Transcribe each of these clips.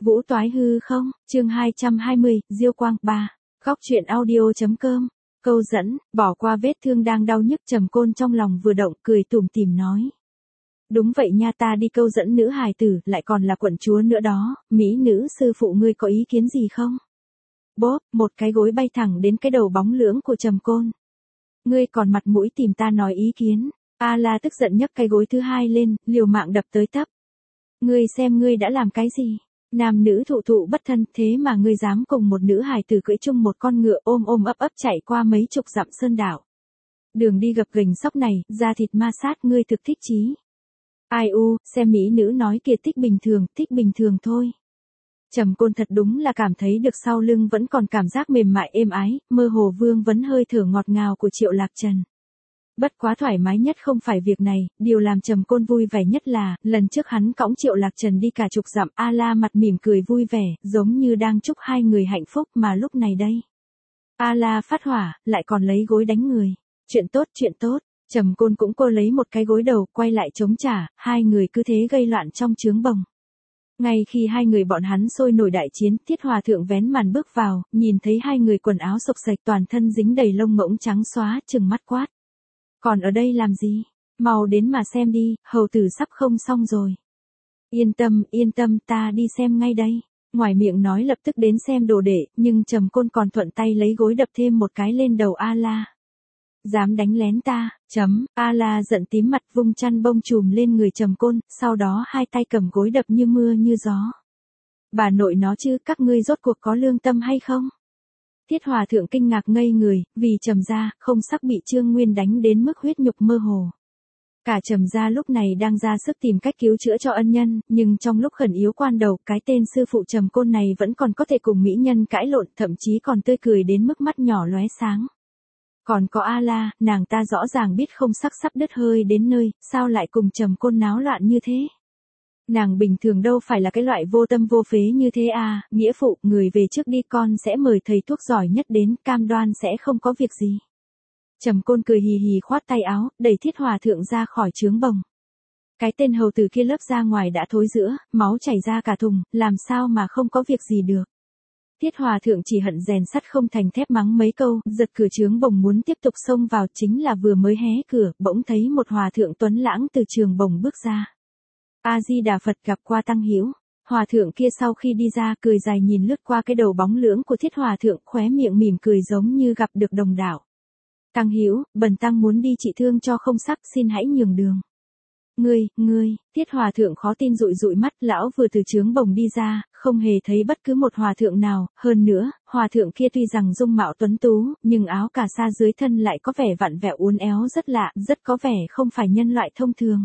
Vũ toái hư không, chương 220, Diêu Quang 3. Góc truyện audio.com. Câu dẫn, bỏ qua vết thương đang đau nhức, Trầm Côn trong lòng vừa động, cười tủm tỉm nói. Đúng vậy nha, ta đi câu dẫn nữ hài tử, lại còn là quận chúa nữa đó, mỹ nữ sư phụ ngươi có ý kiến gì không? Bốp, một cái gối bay thẳng đến cái đầu bóng lưỡng của Trầm Côn. Ngươi còn mặt mũi tìm ta nói ý kiến? A La tức giận nhấc cái gối thứ hai lên, liều mạng đập tới tấp. Ngươi xem ngươi đã làm cái gì? Nam nữ thụ thụ bất thân, thế mà ngươi dám cùng một nữ hài tử cưỡi chung một con ngựa ôm ôm ấp ấp chạy qua mấy chục dặm sơn đảo. Đường đi gập ghềnh sóc này, da thịt ma sát, ngươi thực thích chí. Ai u, xem mỹ nữ nói kia thích bình thường thôi. Trầm Côn thật đúng là cảm thấy được sau lưng vẫn còn cảm giác mềm mại êm ái, mơ hồ vương vấn hơi thở ngọt ngào của Triệu Lạc Trần. Bất quá thoải mái nhất không phải việc này, điều làm Trầm Côn vui vẻ nhất là, lần trước hắn cõng Triệu Lạc Trần đi cả chục dặm, A La mặt mỉm cười vui vẻ, giống như đang chúc hai người hạnh phúc, mà lúc này đây. A La phát hỏa, lại còn lấy gối đánh người. Chuyện tốt. Trầm Côn cũng cô lấy một cái gối đầu, quay lại chống trả, hai người cứ thế gây loạn trong trướng bồng. Ngay khi hai người bọn hắn sôi nổi đại chiến, Thiết Hòa Thượng vén màn bước vào, nhìn thấy hai người quần áo xộc xệch, toàn thân dính đầy lông ngỗng trắng xóa, trừng mắt quát. Còn ở đây làm gì? Mau đến mà xem đi, hầu tử sắp không xong rồi. Yên tâm, ta đi xem ngay đây. Ngoài miệng nói lập tức đến xem đồ đệ, nhưng Trầm Côn còn thuận tay lấy gối đập thêm một cái lên đầu A La. Dám đánh lén ta, A La giận tím mặt, vung chăn bông trùm lên người Trầm Côn, sau đó hai tay cầm gối đập như mưa như gió. Bà nội nó chứ, các ngươi rốt cuộc có lương tâm hay không? Thiết Hòa Thượng kinh ngạc ngây người, vì Trầm gia, không sắc bị Trương Nguyên đánh đến mức huyết nhục mơ hồ. Cả Trầm gia lúc này đang ra sức tìm cách cứu chữa cho ân nhân, nhưng trong lúc khẩn yếu quan đầu, cái tên sư phụ Trầm Côn này vẫn còn có thể cùng mỹ nhân cãi lộn, thậm chí còn tươi cười đến mức mắt nhỏ lóe sáng. Còn có A La, nàng ta rõ ràng biết không sắc sắp đứt hơi đến nơi, sao lại cùng Trầm Côn náo loạn như thế? Nàng bình thường đâu phải là cái loại vô tâm vô phế như thế à, nghĩa phụ, người về trước đi, con sẽ mời thầy thuốc giỏi nhất đến, cam đoan sẽ không có việc gì. Trầm Côn cười hì hì khoát tay áo, đẩy Thiết Hòa Thượng ra khỏi trướng bồng. Cái tên hầu tử kia lớp ra ngoài đã thối rữa, máu chảy ra cả thùng, làm sao mà không có việc gì được. Thiết Hòa Thượng chỉ hận rèn sắt không thành thép mắng mấy câu, giật cửa trướng bồng muốn tiếp tục xông vào, chính là vừa mới hé cửa, bỗng thấy một hòa thượng tuấn lãng từ trường bồng bước ra. A Di Đà Phật, gặp qua tăng hữu. Hòa thượng kia sau khi đi ra, cười dài nhìn lướt qua cái đầu bóng lưỡng của Thiết Hòa Thượng, khóe miệng mỉm cười giống như gặp được đồng đạo. Tăng hữu, bần tăng muốn đi trị thương cho không sắc, xin hãy nhường đường. Ngươi, Thiết Hòa Thượng khó tin dụi mắt, lão vừa từ trướng bồng đi ra, không hề thấy bất cứ một hòa thượng nào, hơn nữa, hòa thượng kia tuy rằng dung mạo tuấn tú, nhưng áo cà sa dưới thân lại có vẻ vặn vẹo uốn éo rất lạ, rất có vẻ không phải nhân loại thông thường.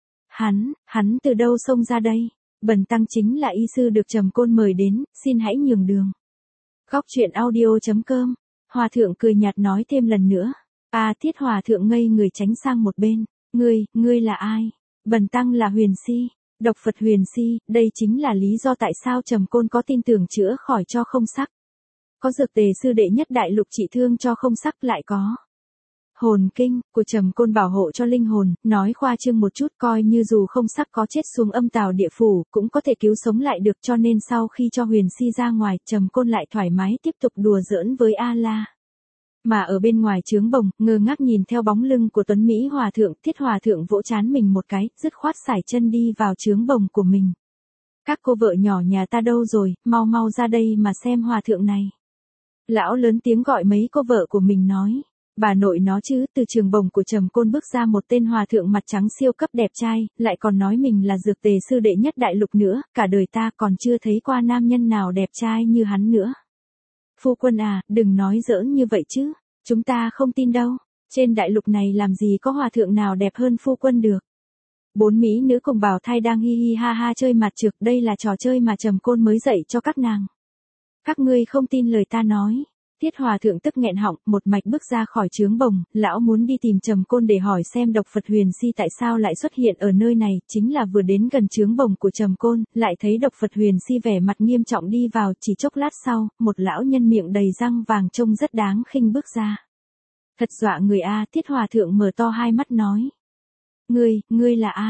Hắn từ đâu xông ra đây? Bần tăng chính là y sư được Trầm Côn mời đến, xin hãy nhường đường. Góc truyện audio.com. Hòa thượng cười nhạt nói thêm lần nữa. Thiết Hòa Thượng ngây người tránh sang một bên. Ngươi là ai? Bần tăng là Huyền Si, độc Phật Huyền Si, đây chính là lý do tại sao Trầm Côn có tin tưởng chữa khỏi cho không sắc. Có dược tề sư đệ nhất đại lục trị thương cho không sắc, lại có hồn kinh của Trầm Côn bảo hộ cho linh hồn, nói khoa trương một chút, coi như dù không sắc có chết xuống âm tào địa phủ, cũng có thể cứu sống lại được, cho nên sau khi cho Huyền Si ra ngoài, Trầm Côn lại thoải mái tiếp tục đùa giỡn với A La. Mà ở bên ngoài trướng bồng, ngơ ngác nhìn theo bóng lưng của Tuấn Mỹ Hòa Thượng, Thiết Hòa Thượng vỗ trán mình một cái, dứt khoát sải chân đi vào trướng bồng của mình. Các cô vợ nhỏ nhà ta đâu rồi, mau ra đây mà xem Hòa Thượng này. Lão lớn tiếng gọi mấy cô vợ của mình nói. Bà nội nó chứ, từ trường bồng của Trầm Côn bước ra một tên hòa thượng mặt trắng siêu cấp đẹp trai, lại còn nói mình là dược tề sư đệ nhất đại lục nữa, cả đời ta còn chưa thấy qua nam nhân nào đẹp trai như hắn nữa. Phu quân à, đừng nói giỡn như vậy chứ, chúng ta không tin đâu, trên đại lục này làm gì có hòa thượng nào đẹp hơn phu quân được. Bốn mỹ nữ cùng bào thai đang hi hi ha ha chơi mặt trược, đây là trò chơi mà Trầm Côn mới dạy cho các nàng. Các ngươi không tin lời ta nói. Thiết Hòa Thượng tức nghẹn họng, một mạch bước ra khỏi trướng bồng, lão muốn đi tìm Trầm Côn để hỏi xem độc Phật Huyền Si tại sao lại xuất hiện ở nơi này, chính là vừa đến gần trướng bồng của Trầm Côn, lại thấy độc Phật Huyền Si vẻ mặt nghiêm trọng đi vào, chỉ chốc lát sau, một lão nhân miệng đầy răng vàng trông rất đáng khinh bước ra. Thật dọa người a, Thiết Hòa Thượng mở to hai mắt nói. Ngươi là ai?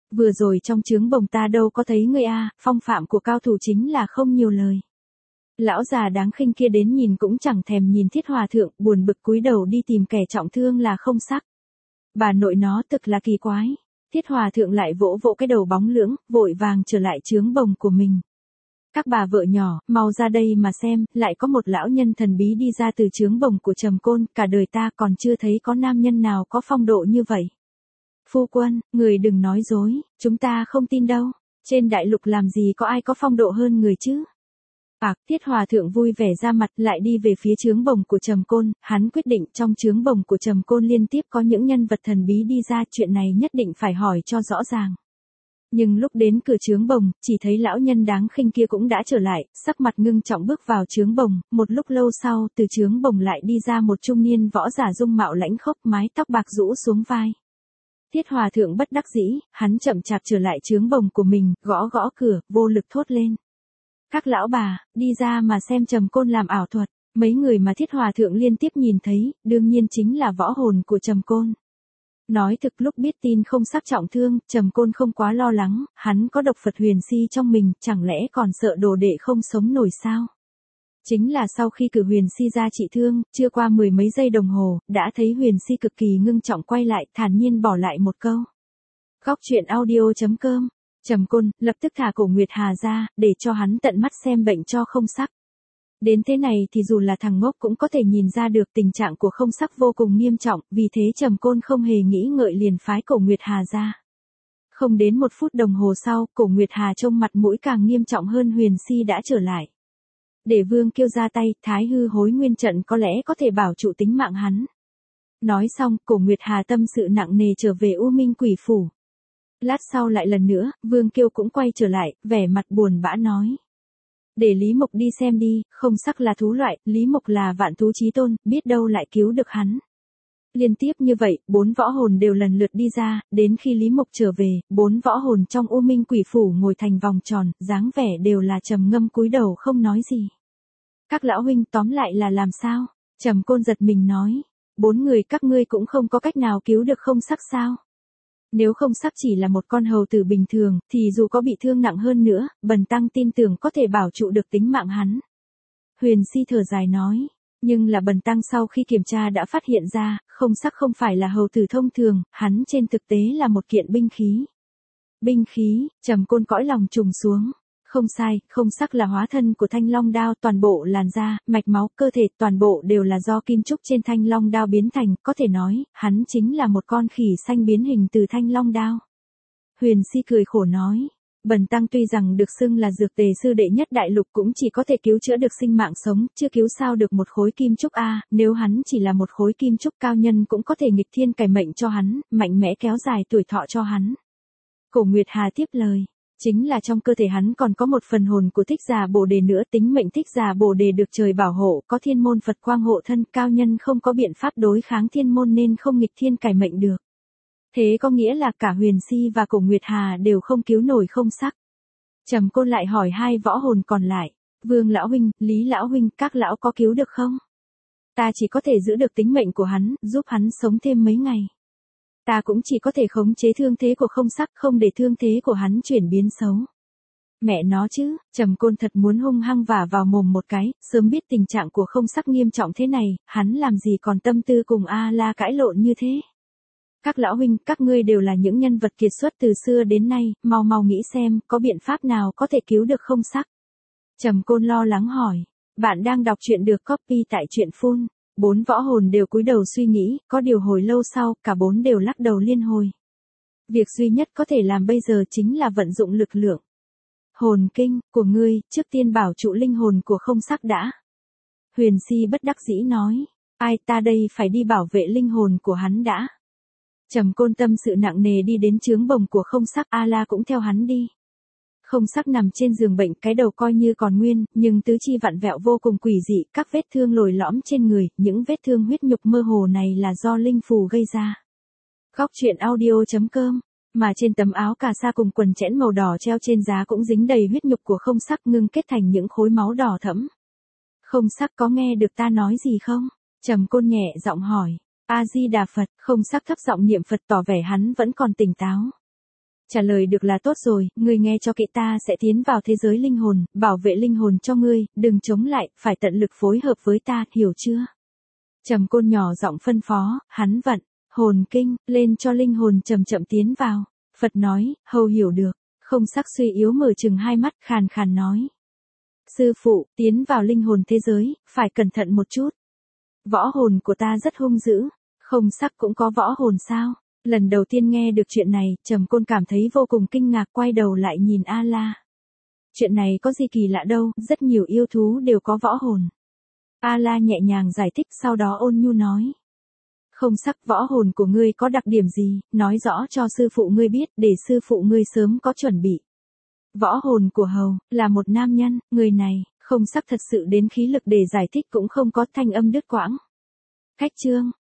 Vừa rồi trong trướng bồng ta đâu có thấy ngươi a, phong phạm của cao thủ chính là không nhiều lời. Lão già đáng khinh kia đến nhìn cũng chẳng thèm nhìn Thiết Hòa thượng, buồn bực cúi đầu đi tìm kẻ trọng thương là Không Sắc. Bà nội nó thực là kỳ quái. Thiết Hòa thượng lại vỗ vỗ cái đầu bóng lưỡng, vội vàng trở lại trướng bồng của mình. Các bà vợ nhỏ, mau ra đây mà xem, lại có một lão nhân thần bí đi ra từ trướng bồng của Trầm Côn, cả đời ta còn chưa thấy có nam nhân nào có phong độ như vậy. Phu quân, người đừng nói dối, chúng ta không tin đâu, trên đại lục làm gì có ai có phong độ hơn người chứ. Thiết Hòa thượng vui vẻ ra mặt lại đi về phía trướng bồng của Trầm Côn, hắn quyết định trong trướng bồng của Trầm Côn liên tiếp có những nhân vật thần bí đi ra, chuyện này nhất định phải hỏi cho rõ ràng. Nhưng lúc đến cửa trướng bồng, chỉ thấy lão nhân đáng khinh kia cũng đã trở lại, sắc mặt ngưng trọng bước vào trướng bồng, một lúc lâu sau, từ trướng bồng lại đi ra một trung niên võ giả dung mạo lãnh khốc, mái tóc bạc rũ xuống vai. Thiết Hòa thượng bất đắc dĩ, hắn chậm chạp trở lại trướng bồng của mình, gõ gõ cửa, vô lực thốt lên. Các lão bà, đi ra mà xem Trầm Côn làm ảo thuật. Mấy người mà Thiết Hòa thượng liên tiếp nhìn thấy, đương nhiên chính là võ hồn của Trầm Côn. Nói thực lúc biết tin Không Sắc trọng thương, Trầm Côn không quá lo lắng, hắn có độc Phật huyền si trong mình, chẳng lẽ còn sợ đồ đệ không sống nổi sao? Chính là sau khi cử huyền si ra trị thương, chưa qua 10 mấy giây đồng hồ, đã thấy huyền si cực kỳ ngưng trọng quay lại, thản nhiên bỏ lại một câu. Góc truyện audio.com. Trầm Côn lập tức thả Cổ Nguyệt Hà ra, để cho hắn tận mắt xem bệnh cho Không Sắc. Đến thế này thì dù là thằng ngốc cũng có thể nhìn ra được tình trạng của Không Sắc vô cùng nghiêm trọng, vì thế Trầm Côn không hề nghĩ ngợi liền phái Cổ Nguyệt Hà ra. Không đến 1 phút đồng hồ sau, Cổ Nguyệt Hà trông mặt mũi càng nghiêm trọng hơn, huyền si đã trở lại. Để Vương Kiêu ra tay, Thái Hư Hối Nguyên trận có lẽ có thể bảo trụ tính mạng hắn. Nói xong, Cổ Nguyệt Hà tâm sự nặng nề trở về U Minh Quỷ Phủ. Lát sau lại lần nữa, Vương Kiêu cũng quay trở lại, vẻ mặt buồn bã nói. Để Lý Mộc đi xem đi, Không Sắc là thú loại, Lý Mộc là vạn thú chí tôn, biết đâu lại cứu được hắn. Liên tiếp như vậy, 4 võ hồn đều lần lượt đi ra, đến khi Lý Mộc trở về, 4 võ hồn trong U Minh Quỷ Phủ ngồi thành vòng tròn, dáng vẻ đều là trầm ngâm cúi đầu không nói gì. Các lão huynh tóm lại là làm sao? Trầm Côn giật mình nói. 4 người các ngươi cũng không có cách nào cứu được Không Sắc sao? Nếu Không Sắc chỉ là một con hầu tử bình thường, thì dù có bị thương nặng hơn nữa, bần tăng tin tưởng có thể bảo trụ được tính mạng hắn. Huyền si thở dài nói, nhưng là bần tăng sau khi kiểm tra đã phát hiện ra, Không Sắc không phải là hầu tử thông thường, hắn trên thực tế là một kiện binh khí. Binh khí, Trầm Côn cõi lòng trùng xuống. Không sai, Không Sắc là hóa thân của Thanh Long đao, toàn bộ làn da, mạch máu, cơ thể, toàn bộ đều là do kim trúc trên Thanh Long đao biến thành, có thể nói, hắn chính là một con khỉ xanh biến hình từ Thanh Long đao. Huyền si cười khổ nói, bần tăng tuy rằng được xưng là dược tề sư đệ nhất đại lục cũng chỉ có thể cứu chữa được sinh mạng sống, chưa cứu sao được một khối kim trúc a, nếu hắn chỉ là một khối kim trúc cao nhân cũng có thể nghịch thiên cải mệnh cho hắn, mạnh mẽ kéo dài tuổi thọ cho hắn. Cổ Nguyệt Hà tiếp lời. Chính là trong cơ thể hắn còn có một phần hồn của Thích Giả Bồ Đề nữa, tính mệnh Thích Giả Bồ Đề được trời bảo hộ, có thiên môn Phật quang hộ thân, cao nhân không có biện pháp đối kháng thiên môn nên không nghịch thiên cải mệnh được. Thế có nghĩa là cả Huyền Si và Cổ Nguyệt Hà đều không cứu nổi Không Sắc. Trầm Côn lại hỏi 2 võ hồn còn lại, Vương lão huynh, Lý lão huynh, các lão có cứu được không? Ta chỉ có thể giữ được tính mệnh của hắn, giúp hắn sống thêm mấy ngày. Ta cũng chỉ có thể khống chế thương thế của Không Sắc, không để thương thế của hắn chuyển biến xấu. Mẹ nó chứ, Trầm Côn thật muốn hung hăng vả vào mồm một cái, sớm biết tình trạng của Không Sắc nghiêm trọng thế này, hắn làm gì còn tâm tư cùng A-la cãi lộn như thế. Các lão huynh, các ngươi đều là những nhân vật kiệt xuất từ xưa đến nay, mau mau nghĩ xem, có biện pháp nào có thể cứu được Không Sắc. Trầm Côn lo lắng hỏi, bạn đang đọc truyện được copy tại truyện Full. 4 võ hồn đều cúi đầu suy nghĩ, có điều hồi lâu sau, cả 4 đều lắc đầu liên hồi. Việc duy nhất có thể làm bây giờ chính là vận dụng lực lượng. Hồn kinh, của ngươi, trước tiên bảo trụ linh hồn của Không Sắc đã. Huyền si bất đắc dĩ nói, ai ta đây phải đi bảo vệ linh hồn của hắn đã. Trầm Côn tâm sự nặng nề đi đến trướng bồng của Không Sắc, A-la cũng theo hắn đi. Không Sắc nằm trên giường bệnh, cái đầu coi như còn nguyên, nhưng tứ chi vặn vẹo vô cùng quỷ dị, các vết thương lồi lõm trên người, những vết thương huyết nhục mơ hồ này là do linh phù gây ra. Góc truyện audio.com, mà trên tấm áo cà sa cùng quần chẽn màu đỏ treo trên giá cũng dính đầy huyết nhục của Không Sắc ngưng kết thành những khối máu đỏ thẫm. Không Sắc có nghe được ta nói gì không? Trầm Côn nhẹ giọng hỏi. A Di Đà Phật. Không Sắc thấp giọng niệm Phật tỏ vẻ hắn vẫn còn tỉnh táo. Trả lời được là tốt rồi, ngươi nghe cho kỹ, ta sẽ tiến vào thế giới linh hồn, bảo vệ linh hồn cho ngươi, đừng chống lại, phải tận lực phối hợp với ta, hiểu chưa? Trầm Côn nhỏ giọng phân phó, hắn vận hồn kinh lên cho linh hồn chậm chậm tiến vào. Phật nói, hầu hiểu được. Không Sắc suy yếu mở chừng hai mắt, khàn khàn nói. Sư phụ, tiến vào linh hồn thế giới, phải cẩn thận một chút. Võ hồn của ta rất hung dữ. Không Sắc cũng có võ hồn sao? Lần đầu tiên nghe được chuyện này, Trầm Côn cảm thấy vô cùng kinh ngạc, quay đầu lại nhìn A-la. Chuyện này có gì kỳ lạ đâu, rất nhiều yêu thú đều có võ hồn. A-la nhẹ nhàng giải thích, sau đó ôn nhu nói. Không Sắc, võ hồn của ngươi có đặc điểm gì, nói rõ cho sư phụ ngươi biết, để sư phụ ngươi sớm có chuẩn bị. Võ hồn của hầu, là một nam nhân, người này, Không Sắc thật sự đến khí lực để giải thích cũng không có, thanh âm đứt quãng. Khách chương.